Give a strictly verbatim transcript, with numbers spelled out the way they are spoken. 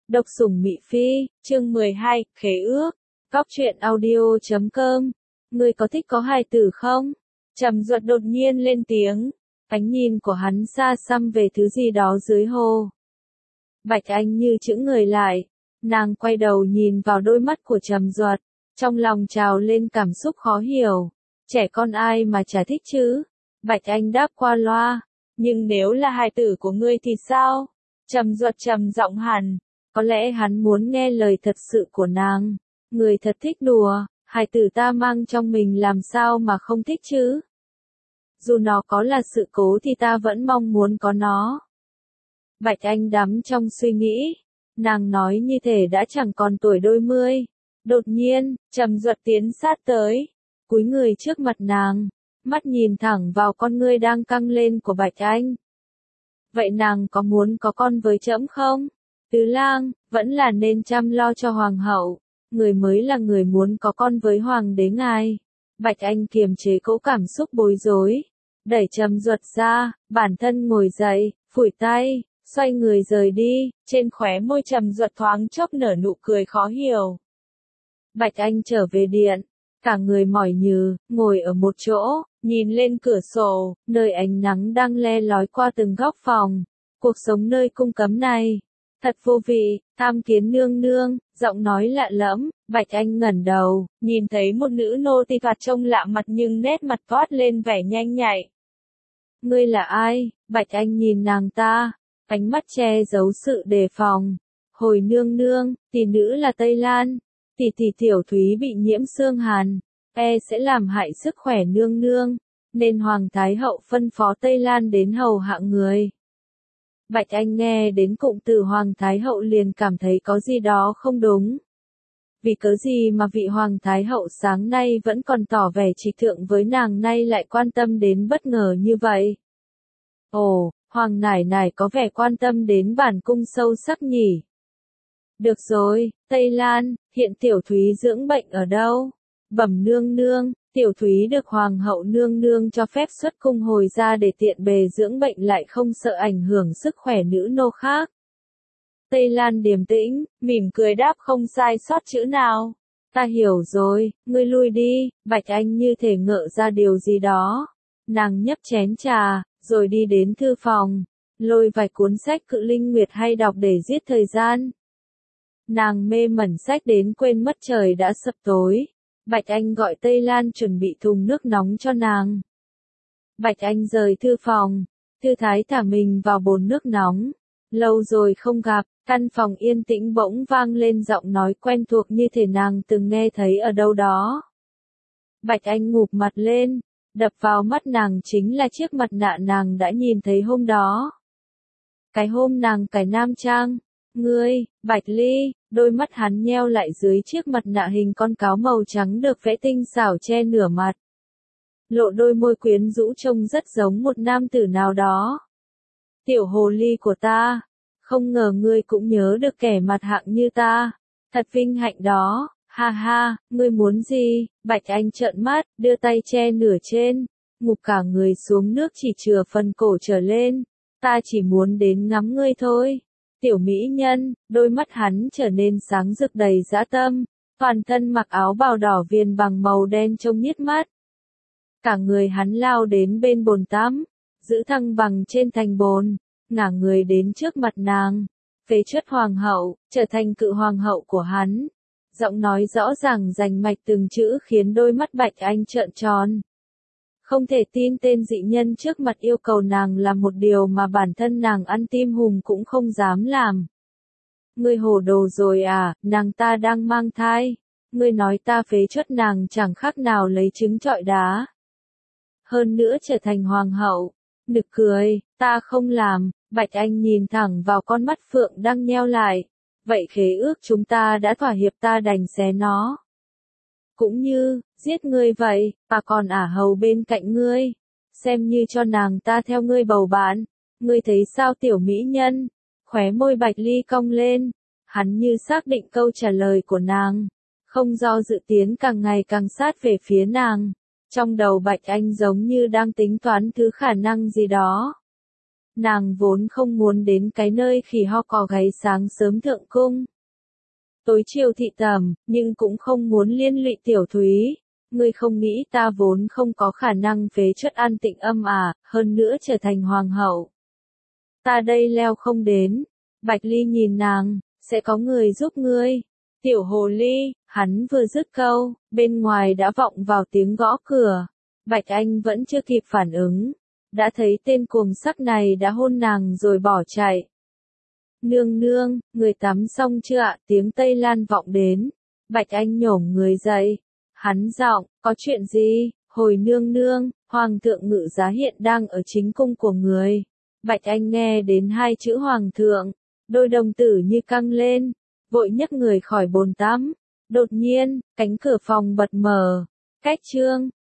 Độc sủng Mị Phi, chương mười hai, khế ước. Góc truyện audio chấm com. Ngươi có thích có hài tử không? Trầm Duật đột nhiên lên tiếng. Ánh nhìn của hắn xa xăm về thứ gì đó dưới hồ. Bạch Anh như chững người lại. Nàng quay đầu nhìn vào đôi mắt của Trầm Duật. Trong lòng trào lên cảm xúc khó hiểu. Trẻ con ai mà chả thích chứ? Bạch Anh đáp qua loa. Nhưng nếu là hài tử của ngươi thì sao? Trầm Duật trầm giọng hẳn. Có lẽ hắn muốn nghe lời thật sự của nàng. Người thật thích đùa, hài tử ta mang trong mình làm sao mà không thích chứ? Dù nó có là sự cố thì ta vẫn mong muốn có nó. Bạch Anh đắm trong suy nghĩ. Nàng nói như thể đã chẳng còn tuổi đôi mươi. Đột nhiên, Trầm Duật tiến sát tới. Cúi người trước mặt nàng. Mắt nhìn thẳng vào con ngươi đang căng lên của Bạch Anh. Vậy nàng có muốn có con với trẫm không? Tứ lang, vẫn là nên chăm lo cho hoàng hậu. Người mới là người muốn có con với hoàng đế ngài. Bạch Anh kiềm chế cỗ cảm xúc bối rối. Đẩy Trầm Duật ra, bản thân ngồi dậy, phủi tay, xoay người rời đi. Trên khóe môi Trầm Duật thoáng chốc nở nụ cười khó hiểu. Bạch Anh trở về điện. Cả người mỏi nhừ, ngồi ở một chỗ, nhìn lên cửa sổ, nơi ánh nắng đang le lói qua từng góc phòng. Cuộc sống nơi cung cấm này. Thật vô vị, tham kiến nương nương, giọng nói lạ lẫm. Bạch Anh ngẩng đầu, nhìn thấy một nữ nô tỳ thoạt trông lạ mặt nhưng nét mặt toát lên vẻ nhanh nhạy. Ngươi là ai? Bạch Anh nhìn nàng ta, ánh mắt che giấu sự đề phòng. Hồi nương nương, tỷ nữ là Tây Lan, tỷ tỷ Tiểu Thúy bị nhiễm xương hàn, e sẽ làm hại sức khỏe nương nương, nên Hoàng Thái Hậu phân phó Tây Lan đến hầu hạ người. Bạch Anh nghe đến cụm từ Hoàng Thái Hậu liền cảm thấy có gì đó không đúng. Vì cớ gì mà vị Hoàng Thái Hậu sáng nay vẫn còn tỏ vẻ trịch thượng với nàng nay lại quan tâm đến bất ngờ như vậy? Ồ, Hoàng nải nải có vẻ quan tâm đến bản cung sâu sắc nhỉ? Được rồi, Tây Lan, hiện Tiểu Thúy dưỡng bệnh ở đâu? Bẩm nương nương, Tiểu Thúy được Hoàng hậu nương nương cho phép xuất cung hồi ra để tiện bề dưỡng bệnh lại không sợ ảnh hưởng sức khỏe nữ nô khác. Tây Lan điềm tĩnh, mỉm cười đáp không sai sót chữ nào. Ta hiểu rồi, ngươi lui đi. Bạch Anh như thể ngỡ ra điều gì đó. Nàng nhấp chén trà, rồi đi đến thư phòng, lôi vài cuốn sách Cự Linh Nguyệt hay đọc để giết thời gian. Nàng mê mẩn sách đến quên mất trời đã sập tối. Bạch Anh gọi Tây Lan chuẩn bị thùng nước nóng cho nàng. Bạch Anh rời thư phòng, thư thái thả mình vào bồn nước nóng. Lâu rồi không gặp, căn phòng yên tĩnh bỗng vang lên giọng nói quen thuộc như thể nàng từng nghe thấy ở đâu đó. Bạch Anh ngụp mặt lên, đập vào mắt nàng chính là chiếc mặt nạ nàng đã nhìn thấy hôm đó. Cái hôm nàng cài nam trang. Ngươi, Bạch Ly, đôi mắt hắn nheo lại dưới chiếc mặt nạ hình con cáo màu trắng được vẽ tinh xảo che nửa mặt. Lộ đôi môi quyến rũ trông rất giống một nam tử nào đó. Tiểu hồ ly của ta, không ngờ ngươi cũng nhớ được kẻ mặt hạng như ta. Thật vinh hạnh đó, ha ha, ngươi muốn gì? Bạch Anh trợn mắt, đưa tay che nửa trên, ngụp cả người xuống nước chỉ chừa phần cổ trở lên. Ta chỉ muốn đến ngắm ngươi thôi. Tiểu mỹ nhân, đôi mắt hắn trở nên sáng rực đầy dã tâm, toàn thân mặc áo bào đỏ viền bằng màu đen trông nhít mắt. Cả người hắn lao đến bên bồn tắm, giữ thăng bằng trên thành bồn, ngả người đến trước mặt nàng, phế truất hoàng hậu, trở thành cự hoàng hậu của hắn. Giọng nói rõ ràng rành mạch từng chữ khiến đôi mắt Bạch Anh trợn tròn. Không thể tin tên dị nhân trước mặt yêu cầu nàng làm một điều mà bản thân nàng ăn tim hùm cũng không dám làm. Ngươi hồ đồ rồi à, nàng ta đang mang thai. Ngươi nói ta phế truất nàng chẳng khác nào lấy trứng trọi đá. Hơn nữa trở thành hoàng hậu. Nực cười, ta không làm. Bạch Anh nhìn thẳng vào con mắt phượng đang nheo lại. Vậy khế ước chúng ta đã thỏa hiệp, ta đành xé nó. Cũng như, giết ngươi vậy, ta còn ả hầu bên cạnh ngươi. Xem như cho nàng ta theo ngươi bầu bạn. Ngươi thấy sao tiểu mỹ nhân? Khóe môi Bạch Ly cong lên. Hắn như xác định câu trả lời của nàng. Không do dự tiến càng ngày càng sát về phía nàng. Trong đầu Bạch Anh giống như đang tính toán thứ khả năng gì đó. Nàng vốn không muốn đến cái nơi khỉ ho cò gáy sáng sớm thượng cung. Tối chiều thị tẩm, nhưng cũng không muốn liên lụy Tiểu Thúy. Ngươi không nghĩ ta vốn không có khả năng phế truất An Tịnh Âm à, hơn nữa trở thành hoàng hậu. Ta đây leo không đến. Bạch Ly nhìn nàng, sẽ có người giúp ngươi. Tiểu hồ ly, hắn vừa dứt câu, bên ngoài đã vọng vào tiếng gõ cửa. Bạch Anh vẫn chưa kịp phản ứng. Đã thấy tên cuồng sắc này đã hôn nàng rồi bỏ chạy. Nương nương, người tắm xong chưa ạ? Tiếng Tây Lan vọng đến. Bạch Anh nhổm người dậy. Hắn giọng, có chuyện gì? Hồi nương nương, Hoàng thượng Ngự Giá hiện đang ở chính cung của người. Bạch Anh nghe đến hai chữ Hoàng thượng. Đôi đồng tử như căng lên. Vội nhấc người khỏi bồn tắm. Đột nhiên, cánh cửa phòng bật mở. Cách chương.